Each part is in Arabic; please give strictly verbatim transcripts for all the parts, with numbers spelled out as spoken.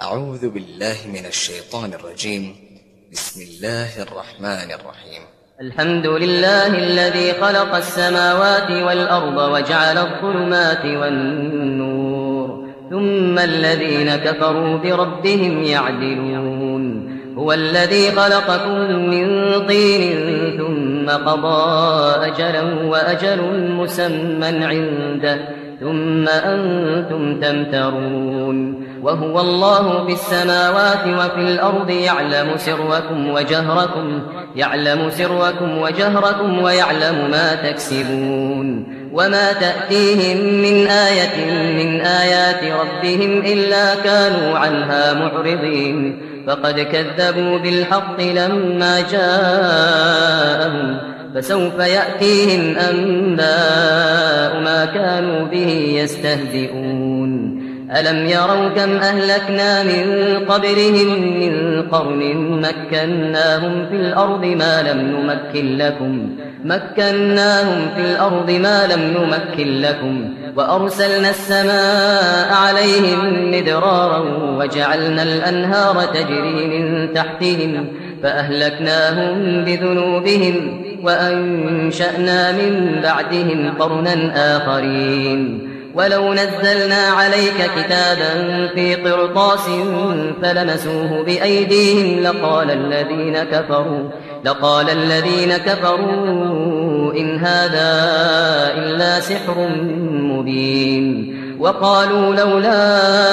أعوذ بالله من الشيطان الرجيم. بسم الله الرحمن الرحيم. الحمد لله الذي خلق السماوات والأرض وجعل الظلمات والنور ثم الذين كفروا بربهم يعدلون. هو الذي خلقكم من طين ثم قضى أجلا وأجل مسمى عنده ثم أنتم تمترون. وهو الله في السماوات وفي الأرض يعلم سركم وجهركم يعلم سركم وجهركم ويعلم ما تكسبون. وما تأتيهم من آية من آيات ربهم إلا كانوا عنها معرضين. فقد كذبوا بالحق لما جاءهم فسوف يأتيهم أنباء ما كانوا به يستهزئون. ألم يروا كم أهلكنا من قبلهم من قرن مكناهم في الأرض ما لم نمكن لكم مكناهم في الأرض ما لم نمكن لكم وأرسلنا السماء عليهم مدرارا وجعلنا الأنهار تجري من تحتهم فأهلكناهم بذنوبهم وأنشأنا من بعدهم قرنا آخرين. ولو نزلنا عليك كتابا في قرطاس فلمسوه بأيديهم لقال الذين كفروا لقال الذين كفروا إن هذا إلا سحر مبين. وقالوا لولا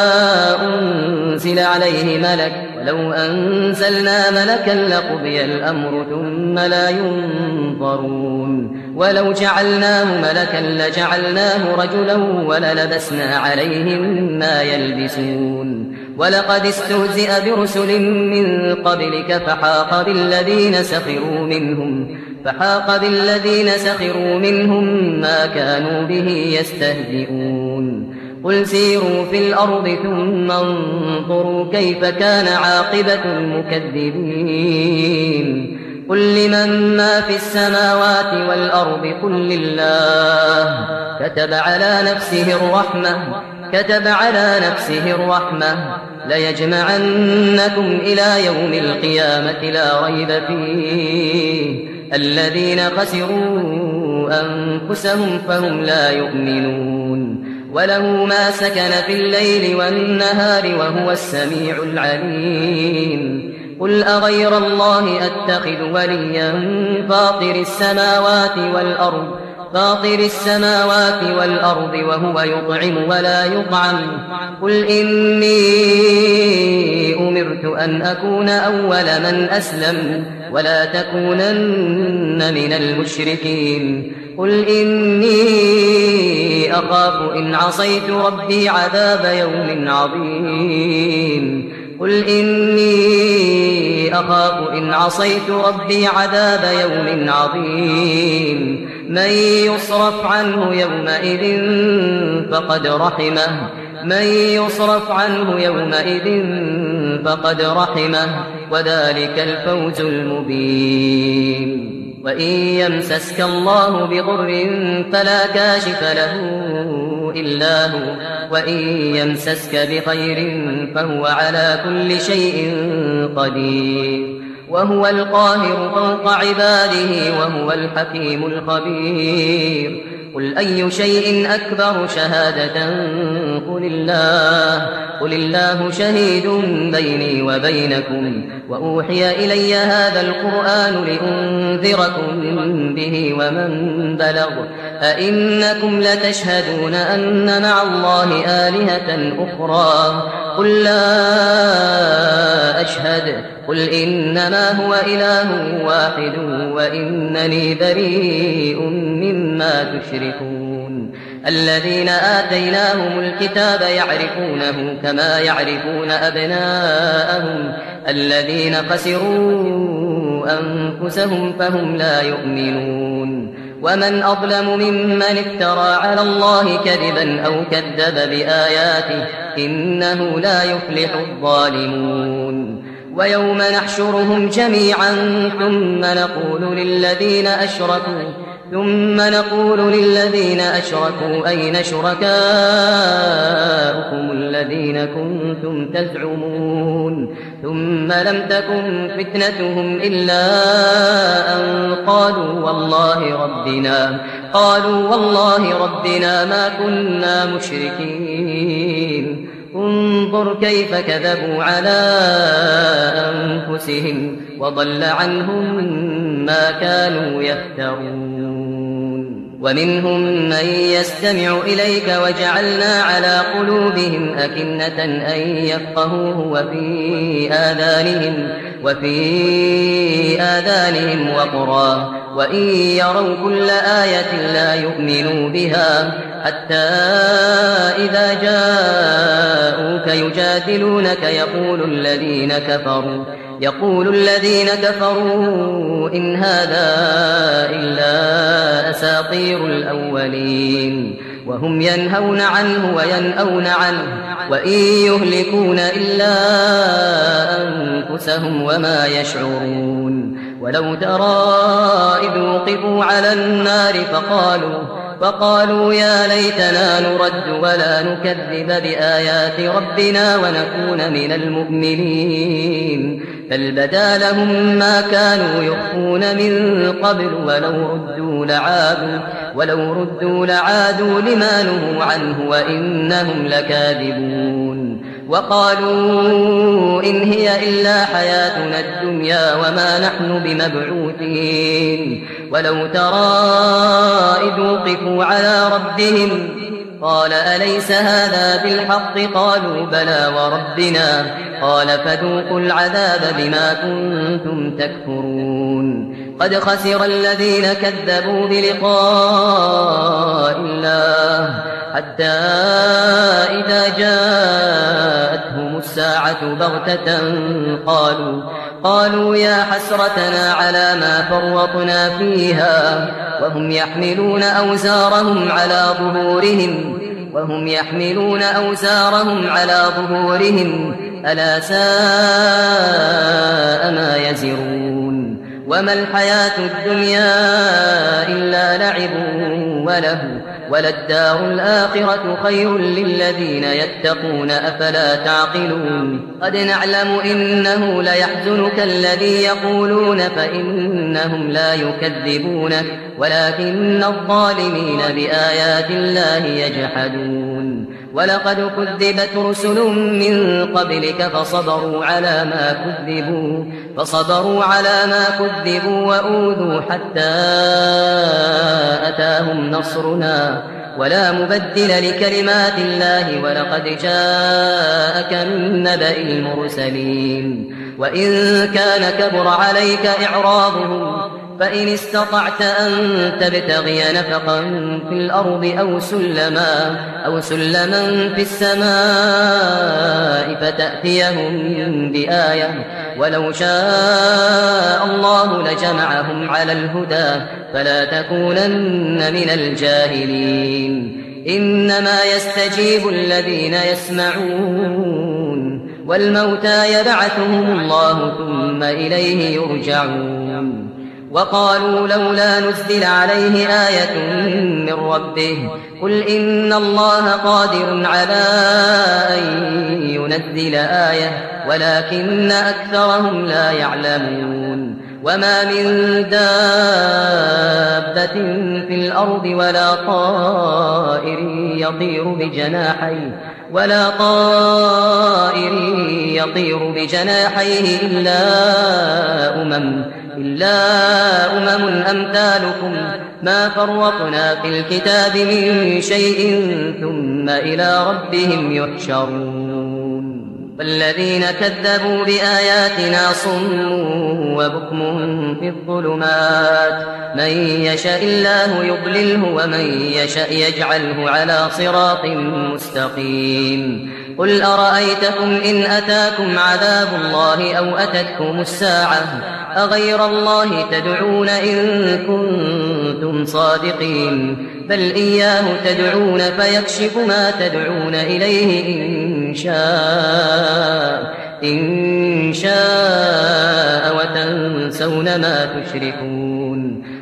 أنزل عليه ملك ولو أنزلنا ملكا لقضي الأمر ثم لا ينظرون. ولو جعلناه ملكا لجعلناه رجلا وللبسنا عليهم ما يلبسون. ولقد استهزئ برسل من قبلك فحاق بالذين سخروا منهم فحاق بالذين سخروا منهم ما كانوا به يستهزئون. قل سيروا في الأرض ثم انظروا كيف كان عاقبة المكذبين. قل لمن ما في السماوات والأرض قل لله كتب على نفسه الرحمة كتب على نفسه الرحمة ليجمعنكم إلى يوم القيامة لا ريب فيه الذين خسروا أنفسهم فهم لا يؤمنون. وله ما سكن في الليل والنهار وهو السميع العليم. قل أغير الله أتخذ وليا فاطر السماوات والأرض فاطر السماوات والأرض وهو يطعم ولا يطعم. قل إني أمرت أن أكون أول من أسلم ولا تكونن من المشركين. قل إني أخاف إن عصيت ربي عذاب يوم عظيم. قل إني أخاف إن عصيت ربي عذاب يوم عظيم. من يصرف عنه يومئذ فقد رحمه من يصرف عنه يومئذ فقد رحمه وذلك الفوز المبين. وإن يمسسك الله بضر فلا كاشف له إلا هو وإن يمسسك بخير فهو على كل شيء قدير. وهو القاهر فوق عباده وهو الحكيم الخبير. قل أي شيء أكبر شهادة قل الله قل الله شهيد بيني وبينكم وأوحي إلي هذا القرآن لأنذركم به ومن بلغ. أئنكم لتشهدون أن مع الله آلهة أخرى قل لا أشهد قل إنما هو إله واحد وإنني بريء مما تشركون. الذين آتيناهم الكتاب يعرفونه كما يعرفون أبناءهم الذين خسروا أنفسهم فهم لا يؤمنون. ومن أظلم ممن افترى على الله كذبا أو كذب بآياته إنه لا يفلح الظالمون. ويوم نحشرهم جميعا ثم نقول للذين أشركوا ثم نقول للذين أشركوا أين شركاؤكم الذين كنتم تزعمون ثم لم تكن فتنتهم إلا أن قالوا والله ربنا قالوا والله ربنا ما كنا مشركين انظر كيف كذبوا على أنفسهم وضل عنهم ما كانوا يفترون ومنهم من يستمع إليك وجعلنا على قلوبهم أكنة أن يفقهوه وفي آذانهم وفي آذانهم وقرا وإن يروا كل آية لا يؤمنوا بها حتى إذا جاءوك يجادلونك يقول الذين كفروا يقول الذين كفروا إن هذا إلا أساطير الأولين وهم ينهون عنه وينأون عنه وإن يهلكون إلا أنفسهم وما يشعرون ولو ترى إذ وقفوا على النار فقالوا فقالوا يا ليتنا نرد ولا نكذب بآيات ربنا ونكون من المؤمنين بل بدا لهم ما كانوا يخفون من قبل ولو ردوا لعادوا ولو ردوا لعادوا لما نهوا عنه وإنهم لكاذبون وقالوا إن هي إلا حياتنا الدنيا وما نحن بمبعوثين ولو ترى إذ وقفوا على ربهم قال أليس هذا بالحق قالوا بلى وربنا قال فذوقوا العذاب بما كنتم تكفرون قد خسر الذين كذبوا بلقاء الله حتى إذا جاءتهم الساعة بغتة قالوا قالوا يا حسرتنا على ما فرطنا فيها وهم يحملون أوزارهم على ظهورهم وهم يحملون أوزارهم على ظهورهم ألا ساء ما يزرون وما الحياة الدنيا إلا لعب وله وللدار الآخرة خير للذين يتقون أفلا تعقلون قد نعلم إنه ليحزنك الذي يقولون فإنهم لا يكذبونك ولكن الظالمين بآيات الله يجحدون ولقد كذبت رسل من قبلك فصبروا على ما كذبوا فصبروا على ما كذبوا وأوذوا حتى أتاهم نصرنا ولا مبدل لكلمات الله ولقد جاءك من نبأ المرسلين وإن كان كبر عليك إعراضهم فإن استطعت أن تبتغي نفقا في الأرض أو سلما أو سلما في السماء فتأتيهم بآية ولو شاء الله لجمعهم على الهدى فلا تكونن من الجاهلين إنما يستجيب الذين يسمعون والموتى يبعثهم الله ثم إليه يرجعون وقالوا لولا نزل عليه آية من ربه قل إن الله قادر على أن ينزل آية ولكن أكثرهم لا يعلمون وما من دابة في الأرض ولا طائر يطير بجناحيه ولا طائر يطير بجناحيه إلا أمم إلا أمم أمثالكم ما فرطنا في الكتاب من شيء ثم إلى ربهم يحشرون والذين كذبوا بآياتنا صم وبكم في الظلمات من يشاء الله يضلله ومن يشاء يجعله على صراط مستقيم قل أرأيتكم إن أتاكم عذاب الله أو أتتكم الساعة أغير الله تدعون إن كنتم صادقين بل إياه تدعون فيكشف ما تدعون إليه إن شاء إن شاء وتنسون ما تشركون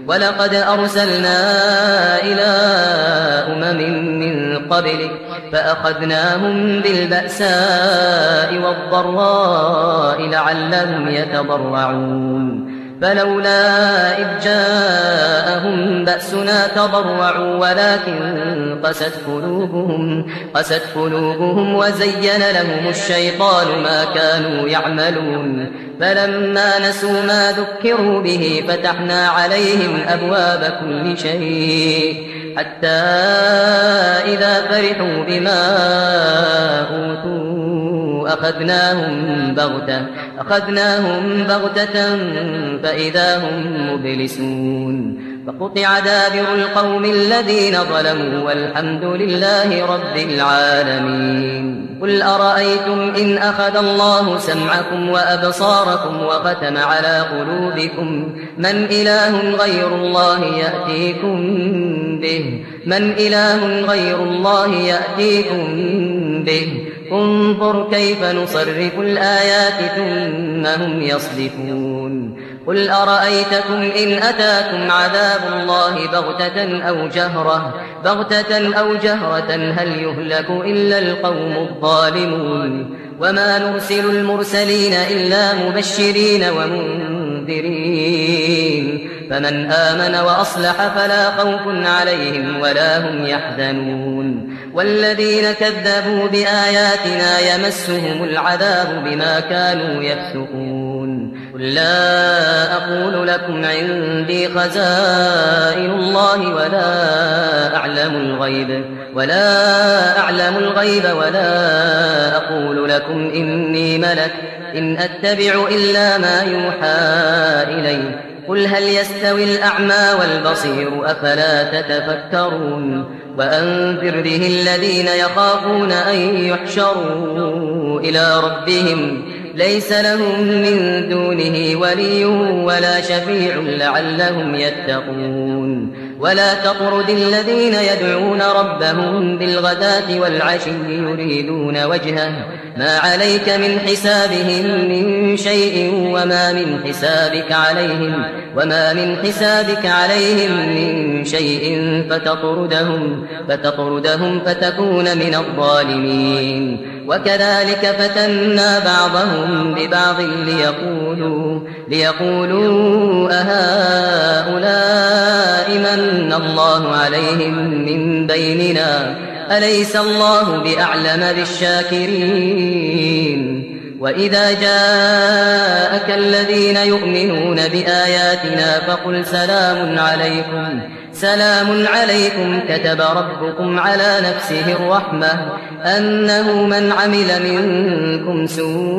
ولقد أرسلنا إلى أمم من قبلك فأخذناهم بالبأساء والضراء لعلهم يتضرعون فلولا إذ جاءهم بأسنا تضرعوا ولكن قست قلوبهم, قست قلوبهم وزين لهم الشيطان ما كانوا يعملون فلما نسوا ما ذكروا به فتحنا عليهم أبواب كل شيء حتى إذا فرحوا بما أوتوا أخذناهم بغتة, أخذناهم بغتة فإذا هم مبلسون فقطع دابر القوم الذين ظلموا والحمد لله رب العالمين. قل أرأيتم إن أخذ الله سمعكم وأبصاركم وختم على قلوبكم من إله غير الله يأتيكم به, من إله غير الله يأتيكم به انظر كيف نصرف الآيات ثم هم يصدفون. قل أرأيتكم إن أتاكم عذاب الله بغتة أو جهرة, بغتة أو جهرة هل يهلك إلا القوم الظالمون وما نرسل المرسلين إلا مبشرين ومنذرين فمن آمن وأصلح فلا خوف عليهم ولا هم يحزنون والذين كذبوا بآياتنا يمسهم العذاب بما كانوا يفسقون. قل لا أقول لكم عندي خزائن الله ولا أعلم الغيب ولا أعلم الغيب ولا أقول لكم إني ملك إن أتبع إلا ما يوحى إلي. قل هل يستوي الأعمى والبصير أفلا تتفكرون. وأنذر به الذين يخافون أن يحشروا إلى ربهم ليس لهم من دونه ولي ولا شفيع لعلهم يتقون. ولا تطرد الذين يدعون ربهم بالغداة والعشي يريدون وجهه ما عليك من حسابهم من شيء وما من حسابك عليهم وما من حسابك عليهم من شيء فتطردهم فتطردهم فتكون من الظالمين. وكذلك فتنا بعضهم ببعض ليقولوا ليقولوا أهؤلاء من الله عليهم من بيننا أليس الله بأعلم بالشاكرين. وإذا جاءك الذين يؤمنون بآياتنا فقل سلام عليكم سلام عليكم كتب ربكم على نفسه الرحمة أنه من عمل منكم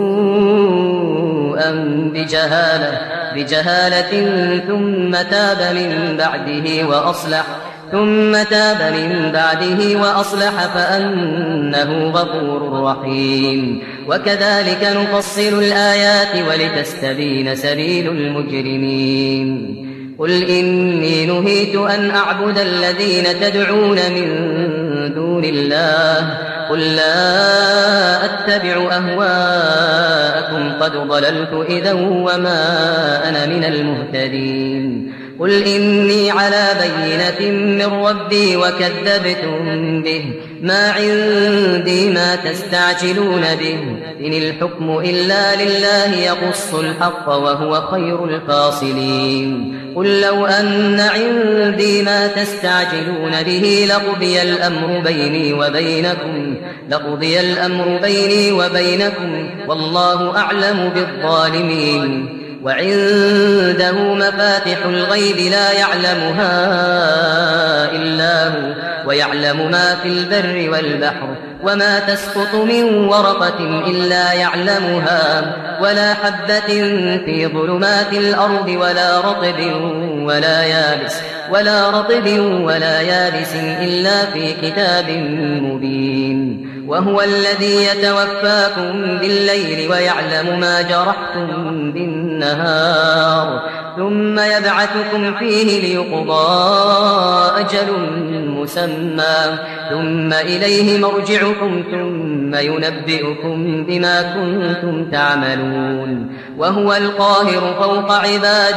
سوءا بجهالة, بجهالة ثم تاب من بعده وأصلح ثم تاب من بعده وأصلح فأنه غفور رحيم. وكذلك نفصل الآيات ولتستبين سبيل المجرمين. قل إني نهيت أن أعبد الذين تدعون من دون الله قل لا أتبع أهواءكم قد ضللت إذا وما أنا من المهتدين. قل إني على بينة من ربي وكذبتم به ما عندي ما تستعجلون به إن الحكم إلا لله يقص الحق وهو خير الفاصلين. قل لو أن عندي ما تستعجلون به لقضي الأمر بيني وبينكم لقضي الأمر بيني وبينكم والله أعلم بالظالمين. وعنده مفاتح الغيب لا يعلمها إلا هو ويعلم ما في البر والبحر وما تسقط من ورقة إلا يعلمها ولا حبة في ظلمات الأرض ولا رطب ولا يابس ولا رطب ولا يابس إلا في كتاب مبين. وهو الذي يتوفاكم بالليل ويعلم ما جرحتم بالنهار ثم يبعثكم فيه ليقضى أجل مسمى ثم إليه مرجعكم ثم ينبئكم بما كنتم تعملون. وهو القاهر فوق عباده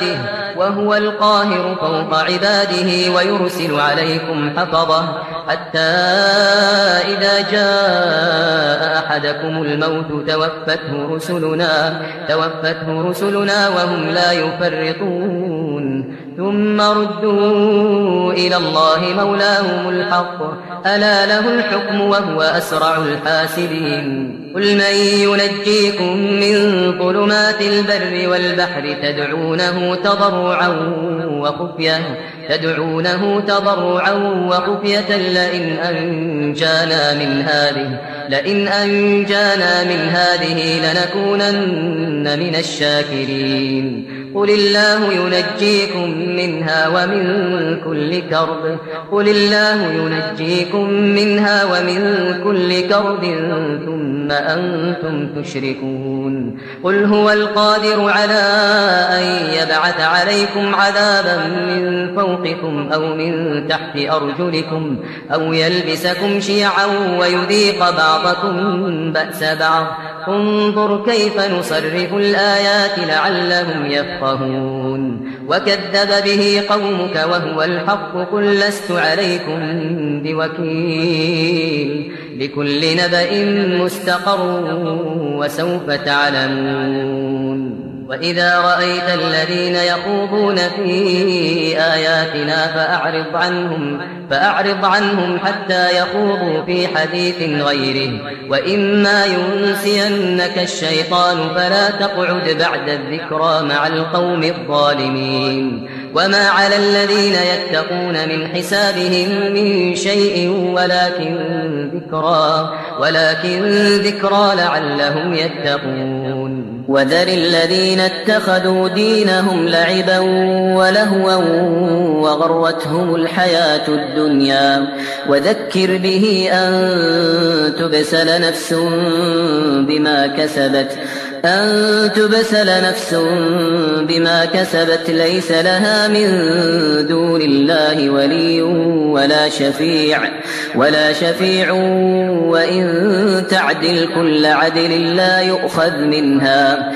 وهو القاهر فوق عباده ويرسل عليكم حفظة حتى إذا جاء أحدكم الموت توفته رسلنا, توفته رسلنا وهم لا يفرطون ثم ردوا إلى الله مولاهم الحق ألا له الحكم وهو أسرع الحاسبين قل من ينجيكم من ظلمات البر والبحر تدعونه تضرعا وخفية تدعونه تضرعا وخفية لئن أنجانا من هذه لئن أنجانا من هذه لنكونن من الشاكرين قل الله ينجيكم منها ومن كل كرب قل الله ينجيكم منها ومن كل كرب ثم أنتم تشركون قل هو القادر على أن يبعث عليكم عذابا من فوقكم أو من تحت أرجلكم أو يلبسكم شيعا ويذيق بعضكم بأس بعض انظر كيف نصرف الآيات لعلهم يفقهون وكذب به قومك وهو الحق قل لست عليكم بوكيل لكل نبأ مستقر وسوف تعلمون وإذا رأيت الذين يخوضون في آياتنا فأعرض عنهم فأعرض عنهم حتى يخوضوا في حديث غيره وإما ينسينك الشيطان فلا تقعد بعد الذكرى مع القوم الظالمين وما على الذين يتقون من حسابهم من شيء ولكن ذكرى ولكن ذكرى لعلهم يتقون وذر الذين اتخذوا دينهم لعبا ولهوا وغرتهم الحياة الدنيا وذكر به أن تبسل نفس بما كسبت أن تبسل نفس بما كسبت ليس لها من دون الله ولي ولا شفيع ولا شفيع وإن تعدل كل عدل لا يؤخذ منها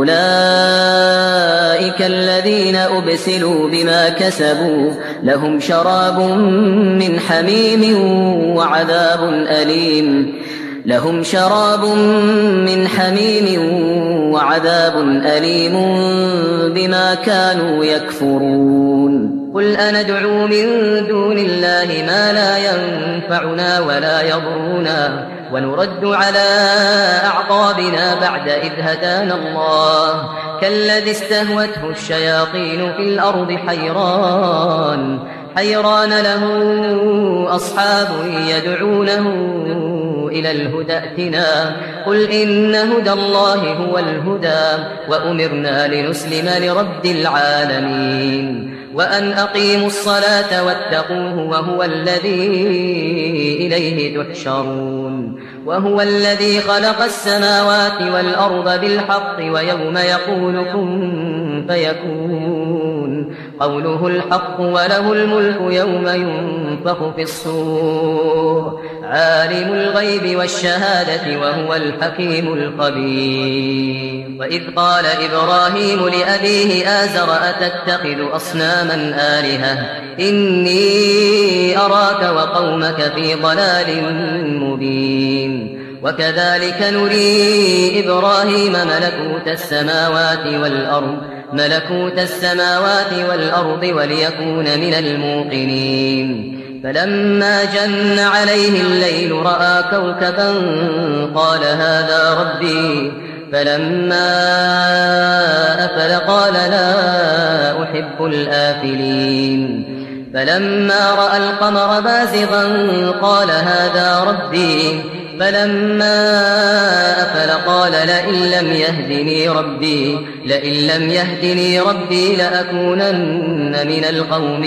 أولئك الذين أبسلوا بما كسبوا لهم شراب من حميم وعذاب أليم لهم شراب من حميم وعذاب أليم بما كانوا يكفرون قل أندعو من دون الله ما لا ينفعنا ولا يضرنا ونرد على أعقابنا بعد إذ هدانا الله كالذي استهوته الشياطين في الأرض حيران حيران له أصحاب يدعونه إلى الهدى ائتنا قل إن هدى الله هو الهدى وأمرنا لنسلم لرب العالمين وأن أقيموا الصلاة واتقوه وهو الذي إليه تحشرون وهو الذي خلق السماوات والأرض بالحق ويوم يقول كن فيكون قوله الحق وله الملك يوم ينفخ في الصور عالم الغيب والشهادة وهو الحكيم الخبير وإذ قال إبراهيم لأبيه آزر أتتخذ أصناما آلهة إني أراك وقومك في ضلال مبين وكذلك نري إبراهيم ملكوت السماوات والأرض ملكوت السماوات والأرض وليكون من الموقنين فلما جن عليه الليل رأى كوكبا قال هذا ربي فلما أفل قال لا أحب الآفلين فلما رأى القمر بازغا قال هذا ربي فلما أفل قال لئن لم يهدني ربي لئن لم يهدني ربي لأكونن من القوم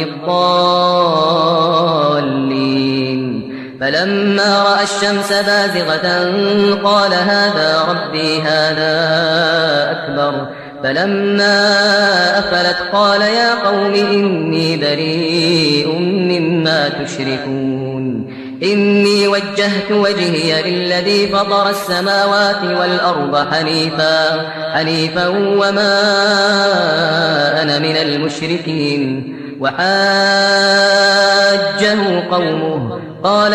الضالين فلما رأى الشمس بازغة قال هذا ربي هذا أكبر فلما أفلت قال يا قوم إني بريء مما تشركون إني وجهت وجهي للذي فطر السماوات والأرض حنيفا حنيفا وما أنا من المشركين. وحاجه قومه قال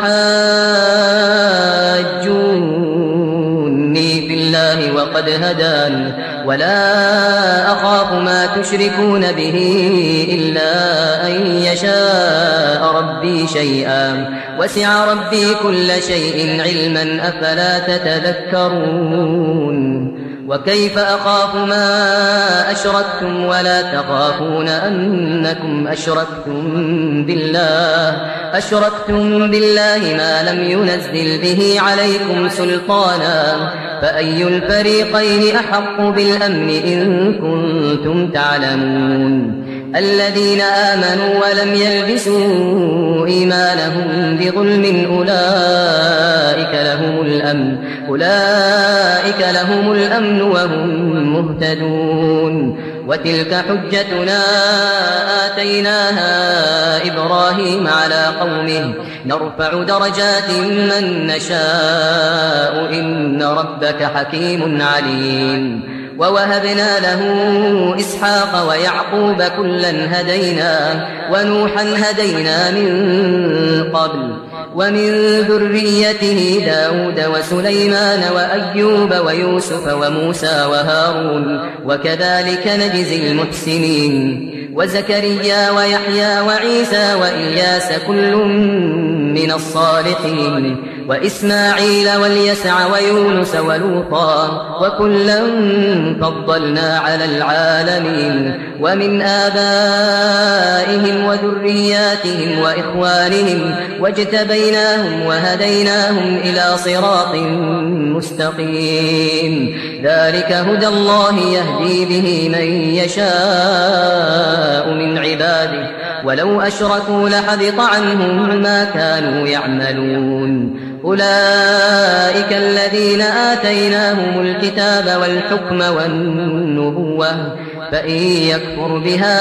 أتحاجوني في الله وقد هدان ولا أخاف ما تشركون به إلا أن يشاء ربي شيئا وسع ربي كل شيء علما أفلا تتذكرون. وكيف أخاف ما أشركتم ولا تخافون أنكم أشركتم بالله أشركتم بالله ما لم ينزل به عليكم سلطانا فأي الفريقين أحق بالأمن إن كنتم تعلمون. الذين آمنوا ولم يلبسوا إيمانهم بظلم أولئك لهم الأمن أولئك لهم الأمن وهم مهتدون. وتلك حجتنا آتيناها إبراهيم على قومه نرفع درجات من نشاء إن ربك حكيم عليم. ووهبنا له إسحاق ويعقوب كلا هدينا ونوحا هدينا من قبل ومن ذريته داود وسليمان وأيوب ويوسف وموسى وهارون وكذلك نجزي المحسنين. وزكريا ويحيى وعيسى وإلياس كل من الصالحين وإسماعيل واليسع ويونس ولوطا وكلا فضلنا على العالمين. ومن آبائهم وذرياتهم وإخوانهم واجتبيناهم وهديناهم إلى صراط مستقيم. ذلك هدى الله يهدي به من يشاء من عباده ولو أشركوا لحبط عنهم ما كانوا يعملون. أولئك الذين آتيناهم الكتاب والحكم والنبوة فإن يكفر بها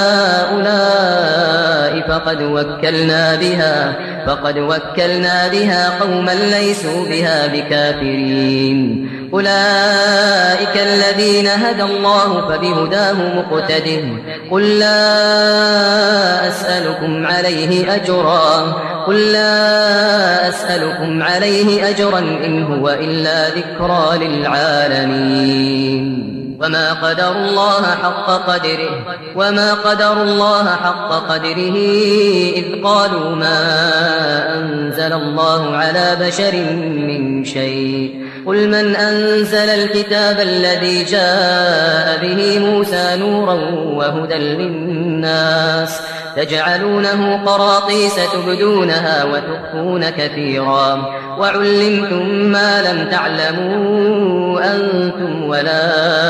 هؤلاء فقد وكلنا بها فقد وكلنا بها قوما ليسوا بها بكافرين. أولئك الذين هدى الله فبهداه مقتده قل لا أسألكم عليه أجرا قل لا أسألكم عليه أجرا إن هو إلا ذكرى للعالمين. وما قدر الله حق قدره وما قدر الله حق قدره إذ قالوا ما أنزل الله على بشر من شيء قل من أنزل الكتاب الذي جاء به موسى نورا وهدى للناس تجعلونه قراطيس تبدونها وتخفون كثيرا وعلمتم ما لم تعلموا أنتم ولا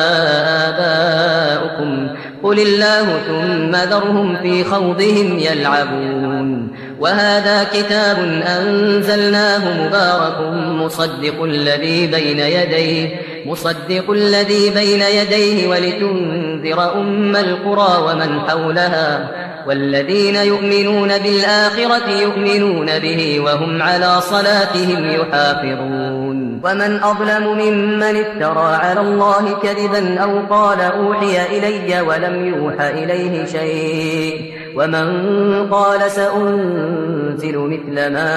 آباؤكم قل الله ثم ذرهم في خوضهم يلعبون. وهذا كتاب أنزلناه مبارك مصدق الذي بين يديه مصدق الذي بين يديه ولتنذر أم القرى ومن حولها والذين يؤمنون بالآخرة يؤمنون به وهم على صلاتهم يحافظون. ومن أظلم ممن افترى على الله كذبا أو قال أوحي إلي ولم يوحى إليه شيء ومن قال سأنزل مثل ما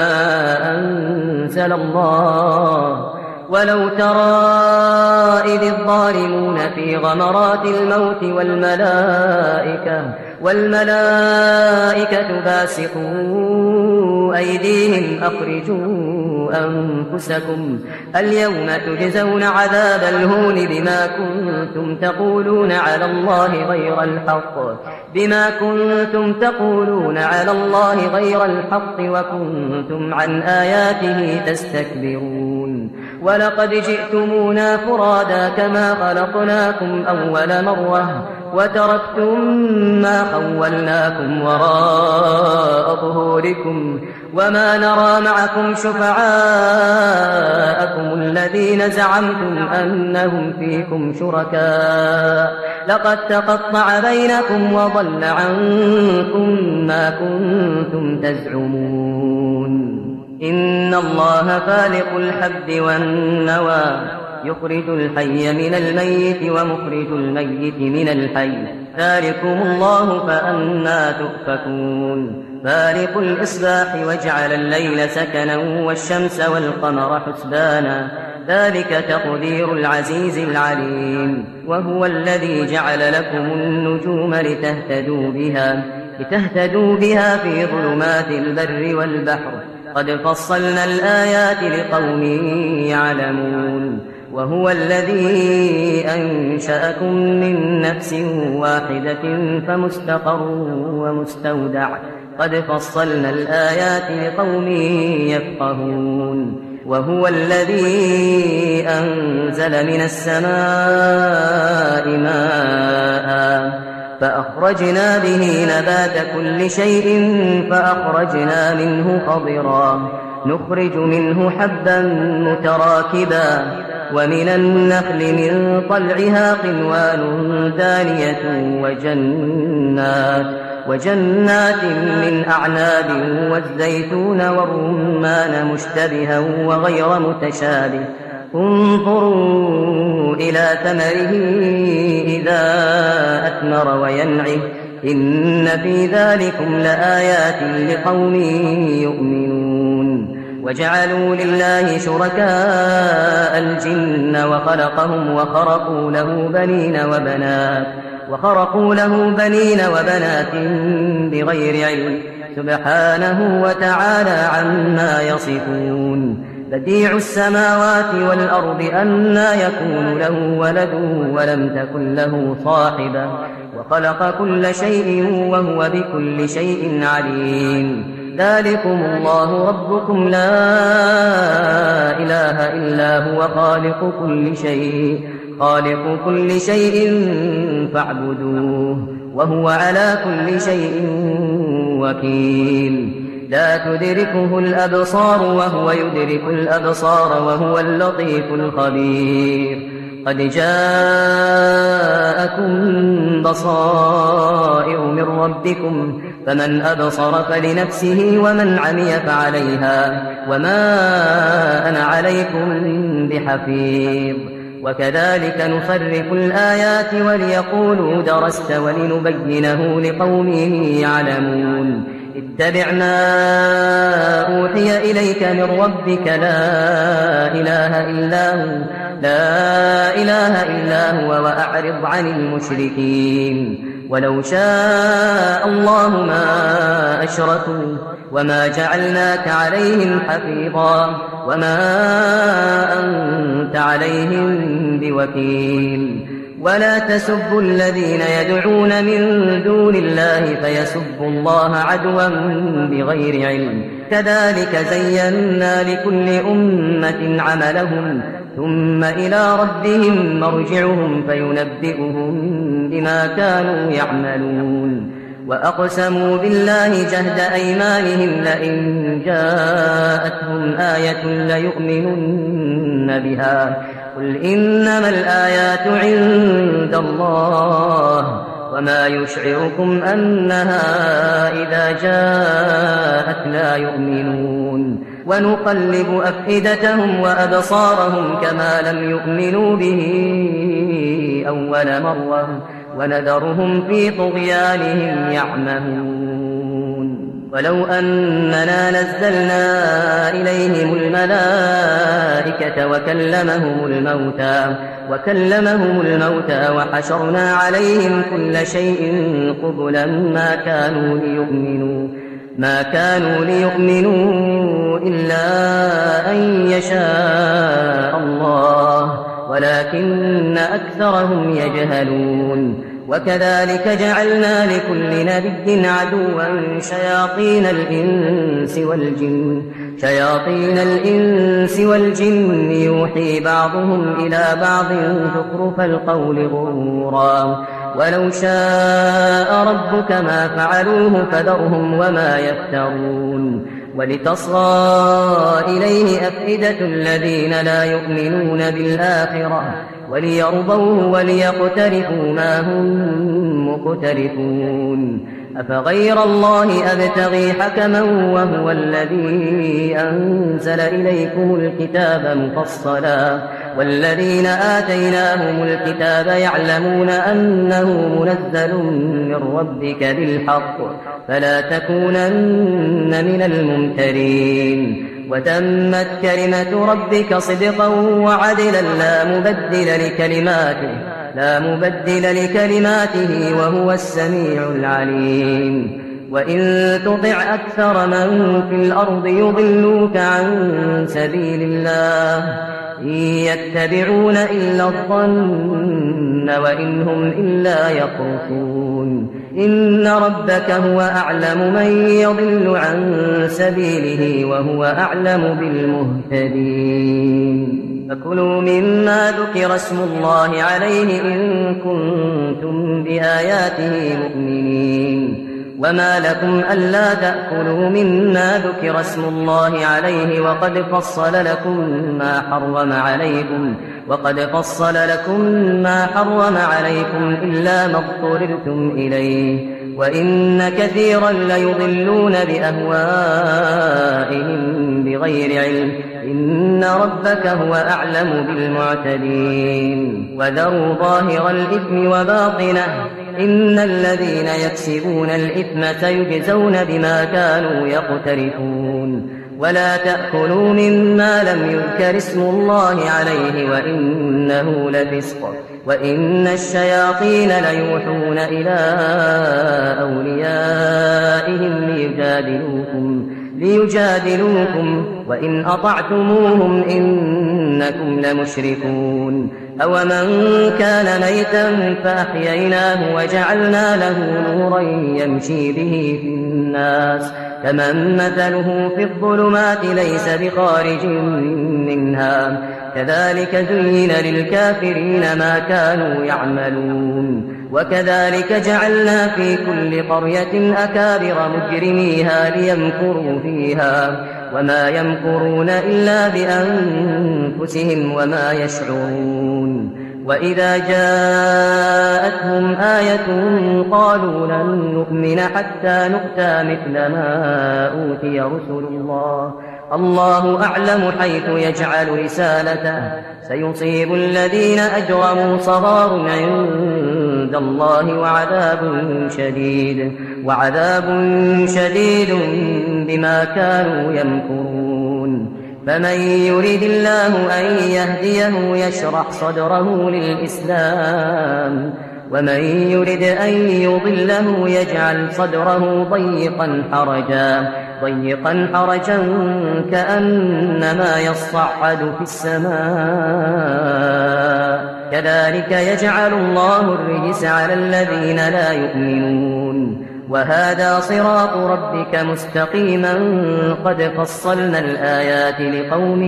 أنزل الله ولو ترى إذ الظالمون في غمرات الموت والملائكة والملائكة باسطوا أيديهم أخرجوا أنفسكم اليوم تجزون عذاب الهون بما كنتم تقولون على الله غير الحق بما كنتم تقولون على الله غير الحق وكنتم عن آياته تستكبرون. ولقد جئتمونا فرادا كما خلقناكم أول مرة وتركتم ما خولناكم وراء ظهوركم وما نرى معكم شفعاءكم الذين زعمتم أنهم فيكم شركاء لقد تقطع بينكم وضل عنكم ما كنتم تزعمون إن الله فالق الحب والنوى يخرج الحي من الميت ومخرج الميت من الحي ذلكم الله فأنى تؤفكون فالق الإصباح وجعل الليل سكنا والشمس والقمر حسبانا ذلك تقدير العزيز العليم وهو الذي جعل لكم النجوم لتهتدوا بها لتهتدوا بها في ظلمات البر والبحر قد فصلنا الآيات لقوم يعلمون وهو الذي أنشأكم من نفس واحدة فمستقر ومستودع قد فصلنا الآيات لقوم يفقهون وهو الذي أنزل من السماء ماء فأخرجنا به نبات كل شيء فأخرجنا منه خضرا نخرج منه حبا متراكبا ومن النخل من طلعها قنوان دانية وجنات وجنات من أعناب والزيتون والرمان مشتبها وغير متشابه انظروا إلى ثمره إذا أثمر وينعه إن في ذلكم لآيات لقوم يؤمنون وجعلوا لله شركاء الجن وخلقهم وخرقوا له بنين وبنات وخرقوا له بنين وبنات بغير علم سبحانه وتعالى عما يصفون بديع السماوات والأرض أنى يكون له ولد ولم تكن له صاحبة وخلق كل شيء وهو بكل شيء عليم ذلكم الله ربكم لا إله إلا هو خالق كل شيء خالق كل شيء فاعبدوه وهو على كل شيء وكيل لا تدركه الأبصار وهو يدرك الأبصار وهو اللطيف الخبير قد جاءكم بصائر من ربكم فمن أبصر فلنفسه ومن عمي فعليها وما أنا عليكم بحفيظ وكذلك نصرف الآيات وليقولوا درست ولنبينه لقوم يعلمون اتبع ما أوحي إليك من ربك لا إله إلا هو لا إله إلا هو وأعرض عن المشركين ولو شاء الله ما أشركوا وما جعلناك عليهم حفيظا وما أنت عليهم بوكيل ولا تسبوا الذين يدعون من دون الله فيسبوا الله عدوا بغير علم كذلك زينا لكل أمة عملهم ثم إلى ربهم مرجعهم فينبئهم بما كانوا يعملون وأقسموا بالله جهد أيمانهم لئن جاءتهم آية ليؤمنن بها قل إنما الآيات عند الله وما يشعركم أنها إذا جاءت لا يؤمنون ونقلب أفئدتهم وأبصارهم كما لم يؤمنوا به أول مرة ونذرهم في طغيانهم يعمهون ولو أننا نزلنا إليهم الملائكة وكلمهم الموتى وكلمهم الموتى وحشرنا عليهم كل شيء قبلا ما كانوا ليؤمنوا ما كانوا ليؤمنوا إلا أن يشاء الله ولكن أكثرهم يجهلون وكذلك جعلنا لكل نبي عدوا شياطين الإنس والجن شياطين الإنس والجن يوحي بعضهم إلى بعض زخرف القول غرورا ولو شاء ربك ما فعلوه فذرهم وما يفترون ولتصغى إليه أفئدة الذين لا يؤمنون بالآخرة وليرضوه وليقترفوا ما هم مقترفون أفغير الله أبتغي حكما وهو الذي أنزل إليكم الكتاب مفصلا والذين آتيناهم الكتاب يعلمون أنه منزل من ربك بالحق فلا تكونن من الممترين وتمت كلمة ربك صدقا وعدلا لا مبدل لكلماته لا مبدل لكلماته وهو السميع العليم وإن تطع أكثر من في الأرض يضلوك عن سبيل الله إن يتبعون إلا الظن وإن هم إلا يخرصون إن ربك هو أعلم من يضل عن سبيله وهو أعلم بالمهتدين فكلوا مما ذكر اسم الله عليه إن كنتم بآياته مؤمنين وما لكم ألا تأكلوا مما ذكر اسم الله عليه وقد فصل لكم ما حرم عليكم وقد فصل لكم ما حرم عليكم إلا ما اضطررتم إليه وإن كثيرا ليضلون بأهوائهم بغير علم إن ربك هو أعلم بالمعتدين وذروا ظاهر الإثم وباطنه إن الذين يكسبون الإثم سيجزون بما كانوا يقترفون ولا تأكلوا مما لم يذكر اسم الله عليه وإنه لفسق وإن الشياطين ليوحون إلى أوليائهم ليجادلوكم ليجادلوكم وإن أطعتموهم إنكم لمشركون أومن كان ميتا فأحييناه وجعلنا له نورا يمشي به في الناس كمن مثله في الظلمات ليس بخارج منها كذلك زين للكافرين ما كانوا يعملون وكذلك جعلنا في كل قرية أكابر مجرميها ليمكروا فيها وما يمكرون إلا بأنفسهم وما يشعرون وإذا جاءتهم آية قالوا لن نؤمن حتى نؤتى مثل ما أوتي رسل الله الله أعلم حيث يجعل رسالته سيصيب الذين أجرموا صغار عند الله وعذاب شديد وعذاب شديد بما كانوا يمكرون فمن يريد الله أن يهديه يشرح صدره للإسلام ومن يرد أن يضله يجعل صدره ضيقا حرجا ضيقا حرجا كأنما يصعد في السماء كذلك يجعل الله الرجس على الذين لا يؤمنون وهذا صراط ربك مستقيما قد فصلنا الآيات لقوم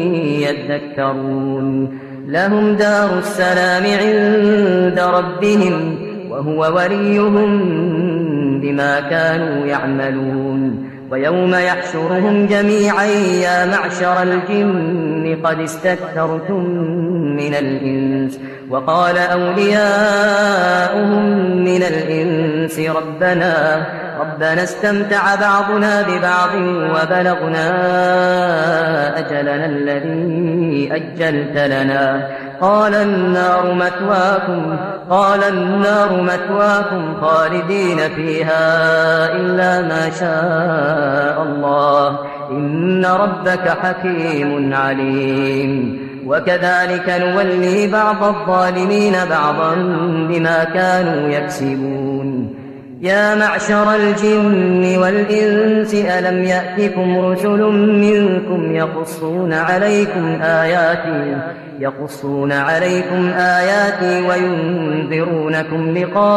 يذكرون لهم دار السلام عند ربهم وهو وليهم بما كانوا يعملون ويوم يحشرهم جميعا يا معشر الجن قد استكثرتم من الإنس وقال أولياؤهم من الإنس ربنا ربنا استمتع بعضنا ببعض وبلغنا أجلنا الذي أجلت لنا قال النار مثواكم قال النار مثواكم خالدين فيها إلا ما شاء الله إن ربك حكيم عليم وكذلك نولي بعض الظالمين بعضا بما كانوا يكسبون يا معشر الجن والإنس ألم يأتكم رسل منكم يقصون عليكم آياتي يقصون عليكم آياتي وينذرونكم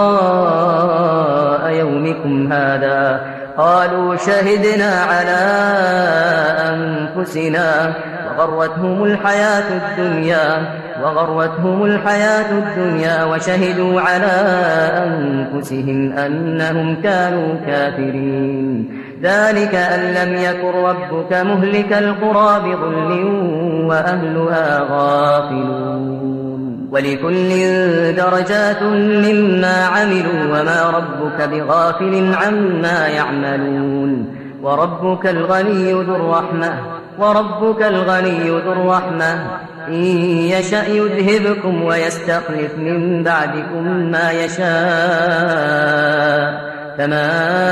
لقاء يومكم هذا قالوا شهدنا على أنفسنا وغرتهم الحياة الدنيا وغرتهم الحياة الدنيا وشهدوا على أنفسهم أنهم كانوا كافرين ذلك أن لم يكن ربك مهلك القرى بظلم وأهلها غافلون ولكل درجات مما عملوا وما ربك بغافل عما يعملون وربك الغني ذو الرحمة وربك الغني ذو الرحمة إن يشأ يذهبكم ويستخلف من بعدكم ما يشاء كما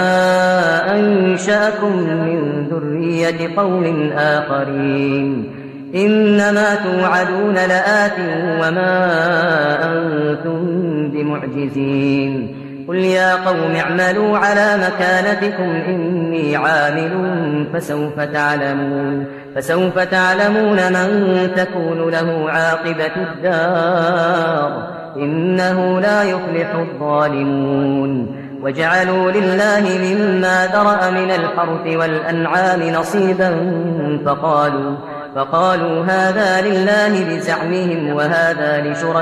أنشأكم من ذرية قوم آخرين إنما توعدون لآت وما أنتم بمعجزين قل يا قوم اعملوا على مكانتكم إني عامل فسوف تعلمون فسوف تعلمون من تكون له عاقبة الدار إنه لا يفلح الظالمون وجعلوا لله مما ذرأ من الحرث والأنعام نصيبا فقالوا فقالوا هذا لله بزعمهم وهذا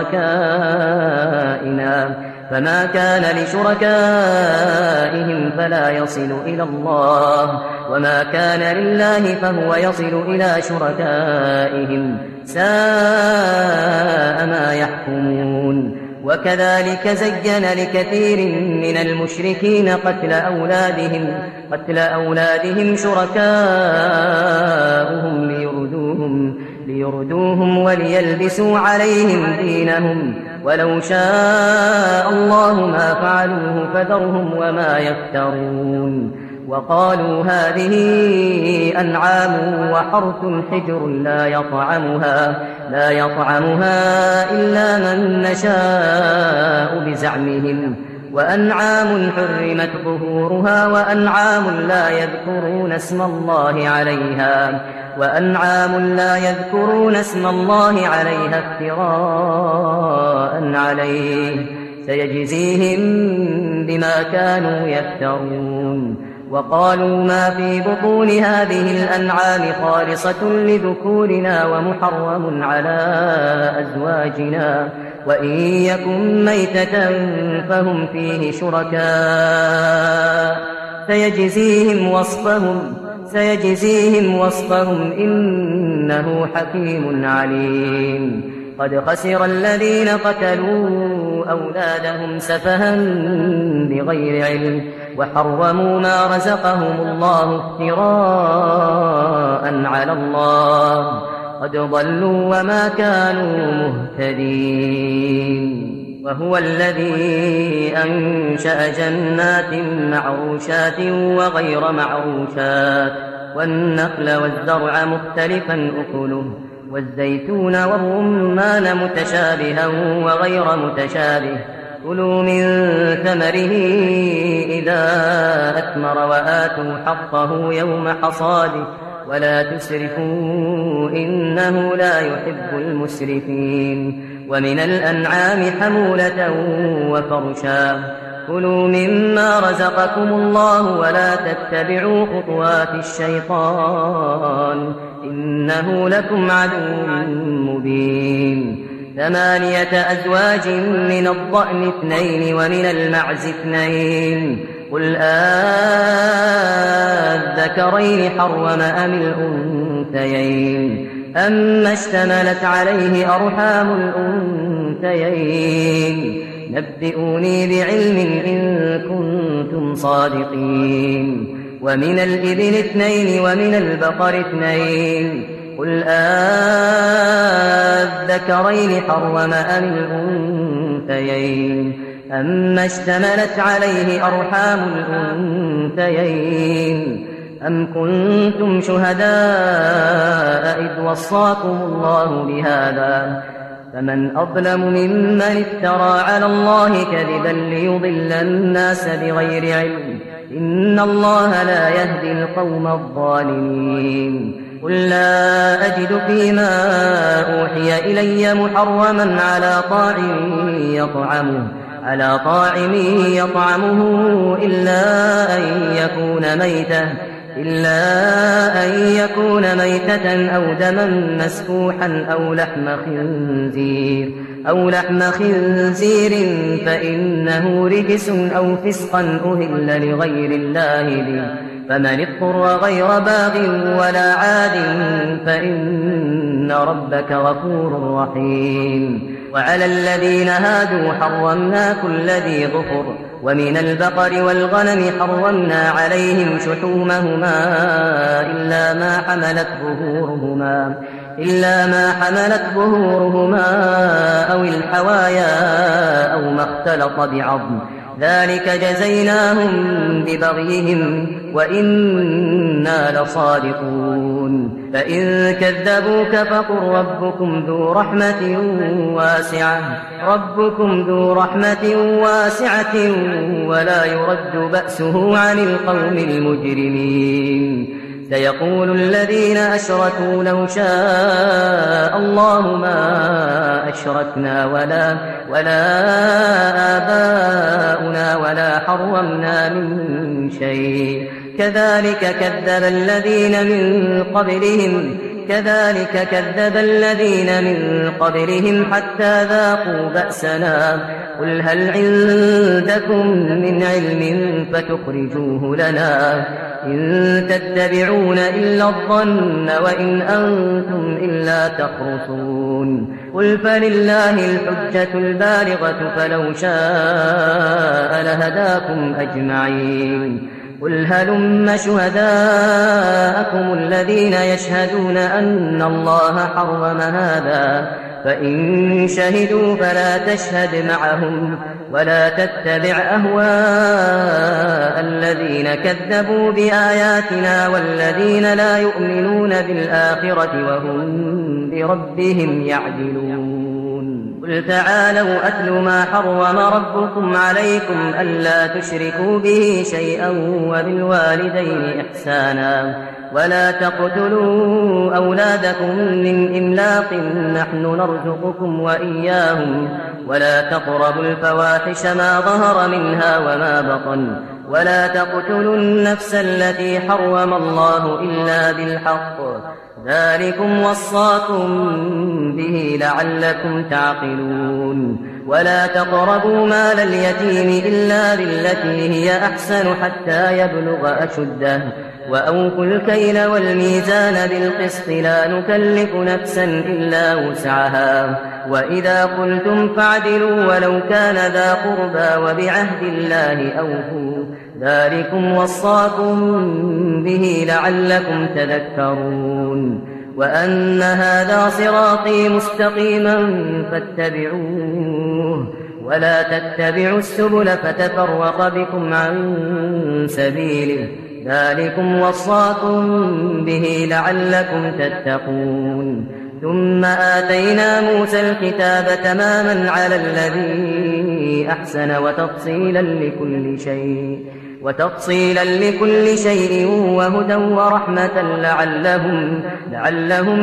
لشركائنا فما كان لشركائهم فلا يصل إلى الله وما كان لله فهو يصل إلى شركائهم ساء ما يحكمون وكذلك زين لكثير من المشركين قتل أولادهم قتل أولادهم شركاؤهم ليردوهم ليردوهم وليلبسوا عليهم دينهم ولو شاء الله ما فعلوه فذرهم وما يفترون وقالوا هذه أنعام وحرث حجر لا يطعمها لا يطعمها إلا من نشاء بزعمهم وأنعام حرمت ظهورها وأنعام لا يذكرون اسم الله عليها وأنعام لا يذكرون اسم الله عليها افتراء عليه سيجزيهم بما كانوا يفترون وقالوا ما في بطون هذه الأنعام خالصة لذكورنا ومحرم على أزواجنا وإن يكن ميتة فهم فيه شركاء سيجزيهم وصفهم سيجزيهم وصفهم إنه حكيم عليم قد خسر الذين قتلوا أولادهم سفها بغير علم وحرموا ما رزقهم الله افتراء على الله قد ضلوا وما كانوا مهتدين وهو الذي أنشأ جنات معروشات وغير معروشات والنخل والزرع مختلفا أكله والزيتون والرمان متشابها وغير متشابه كلوا من ثمره إذا أثمر وآتوا حقه يوم حصاده ولا تسرفوا إنه لا يحب المسرفين ومن الأنعام حمولة وفرشا كلوا مما رزقكم الله ولا تتبعوا خطوات الشيطان إنه لكم عدو مبين ثمانية أزواج من الضأن اثنين ومن المعز اثنين قل آذكرين حرم أم الأنثيين أما اشتملت عليه أرحام الأنثيين نبئوني بعلم إن كنتم صادقين ومن الإبل اثنين ومن البقر اثنين قل آذكرين حرم أم الأنثيين أما اشتملت عليه أرحام الأنثيين أم كنتم شهداء إذ وصاكم الله بهذا فمن أظلم ممن افترى على الله كذبا ليضل الناس بغير علم إن الله لا يهدي القوم الظالمين قل لا أجد فيما أوحي إلي محرما على طاعم يطعمه على طاعم يطعمه إلا أن يكون ميتة إلا أن يكون ميتة أو دما مسفوحا أو لحم خنزير أو لحم خنزير فإنه رجس أو فسقا أهل لغير الله به فمن اضطر غير باغ ولا عاد فإن ربك غفور رحيم. وعلى الذين هادوا حرمنا كل ذي ظفر ومن البقر والغنم حرمنا عليهم شحومهما إلا ما حملت ظهورهما إلا ما حملت ظهورهما أو الحوايا أو ما اختلط بعظم ذلك جزيناهم ببغيهم وإنا لصادقون. فإن كذبوك فقل ربكم ذو رحمة واسعة ربكم ذو رحمة واسعة ولا يرد بأسه عن القوم المجرمين. سيقول الذين أشركوا لو شاء الله ما أشركنا ولا, ولا آباؤنا ولا حرمنا من شيء كذلك كذب الذين من قبلهم كذلك كذب الذين من قبلهم حتى ذاقوا بأسنا قل هل عندكم من علم فتخرجوه لنا إن تتبعون إلا الظن وإن أنتم إلا تخرصون. قل فلله الحجة البالغة فلو شاء لهداكم أجمعين. قل هلم شهداءكم الذين يشهدون أن الله حرم هذا فإن شهدوا فلا تشهد معهم ولا تتبع أهواء الذين كذبوا بآياتنا والذين لا يؤمنون بالآخرة وهم بربهم يعدلون. قل تعالوا أتل ما حرم ربكم عليكم ألا تشركوا به شيئا وبالوالدين إحسانا ولا تقتلوا أولادكم من إملاق نحن نرزقكم وإياهم ولا تقربوا الفواحش ما ظهر منها وما بطن ولا تقتلوا النفس التي حرم الله إلا بالحق ذلكم وصاكم به لعلكم تعقلون. ولا تقربوا مال اليتيم إلا بالتي هي أحسن حتى يبلغ أشده وأوفوا الكيل والميزان بالقسط لا نكلف نفسا إلا وسعها وإذا قلتم فاعدلوا ولو كان ذا قربى وبعهد الله أوفوا ذلكم وصاكم به لعلكم تذكرون. وأن هذا صراطي مستقيما فاتبعوه ولا تتبعوا السبل فتفرق بكم عن سبيله ذلكم وصاكم به لعلكم تتقون. ثم آتينا موسى الكتاب تماما على الذي أحسن وتفصيلا لكل شيء وتفصيلا لكل شيء وهدى ورحمة لعلهم, لعلهم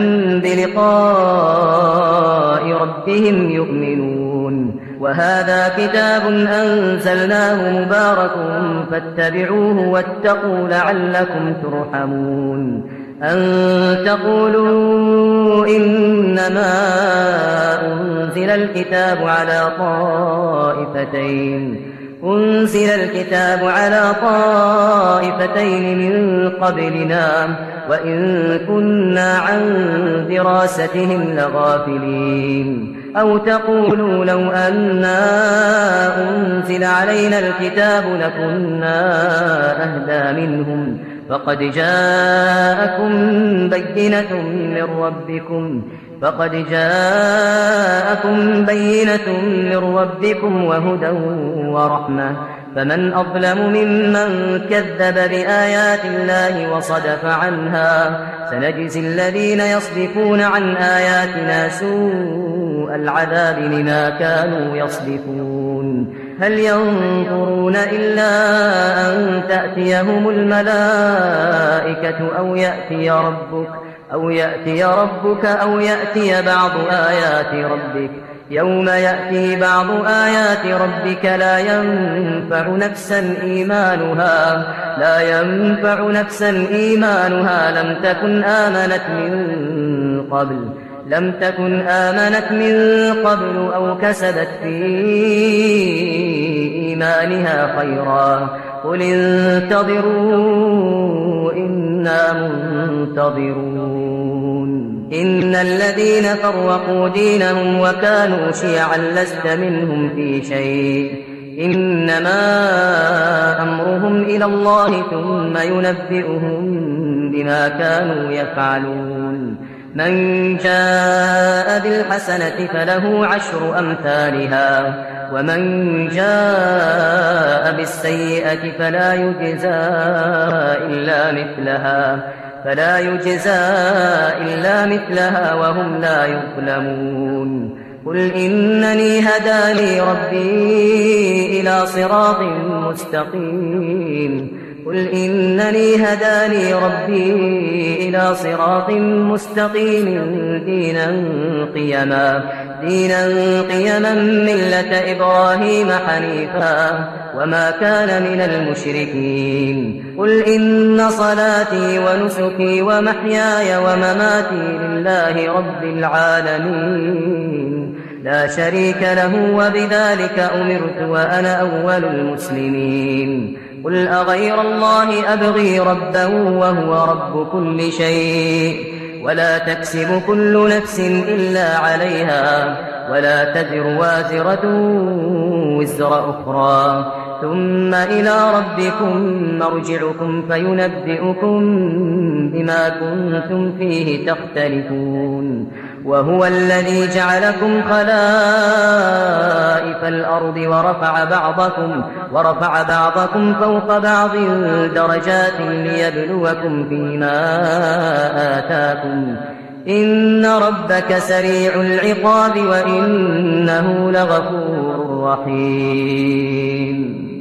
بلقاء ربهم يؤمنون. وهذا كتاب أنزلناه مبارك فاتبعوه واتقوا لعلكم ترحمون. أن تقولوا إنما أنزل الكتاب على طائفتين أنزل الكتاب على طائفتين من قبلنا وإن كنا عن دراستهم لغافلين. أو تقولوا لو أنا أنزل علينا الكتاب لكنا أهدى منهم فقد جاءكم بينة من ربكم فقد جاءكم بينة من ربكم وهدى ورحمة فمن أظلم ممن كذب بآيات الله وصدف عنها سنجزي الذين يصدفون عن آياتنا سوء العذاب بما كانوا يصدفون. هل ينظرون إلا أن تأتيهم الملائكة أو يأتي ربك أو يأتي ربك أو يأتي بعض آيات ربك يوم يأتي بعض آيات ربك لا ينفع نفسا إيمانها لا ينفع نفسا إيمانها لم تكن آمنت من قبل لم تكن آمنت من قبل أو كسبت في إيمانها خيرا قل انتظروا فاصبروا إنا منتظرون إن الذين فرقوا دينهم وكانوا شيعا لست منهم في شيء إنما أمرهم إلى الله ثم ينبئهم بما كانوا يفعلون من جاء بالحسنة فله عشر أمثالها ومن جاء بالسيئة فلا يجزى إلا مثلها فلا يجزى إلا مثلها وهم لا يظلمون قل إنني هداني ربي إلى صراط مستقيم قل إنني هداني ربي إلى صراط مستقيم دينا قيما دينا قيما ملة إبراهيم حنيفا وما كان من المشركين قل إن صلاتي ونسكي ومحياي ومماتي لله رب العالمين لا شريك له وبذلك أمرت وأنا أول المسلمين قل أغير الله أبغي ربا وهو رب كل شيء ولا تكسب كل نفس إلا عليها ولا تزر وازرة وزر أخرى ثم إلى ربكم مرجعكم فينبئكم بما كنتم فيه تختلفون وهو الذي جعلكم خلائف الأرض ورفع بعضكم ورفع بعضكم فوق بعض درجات ليبلوكم فيما آتاكم إن ربك سريع العقاب وإنه لغفور رحيم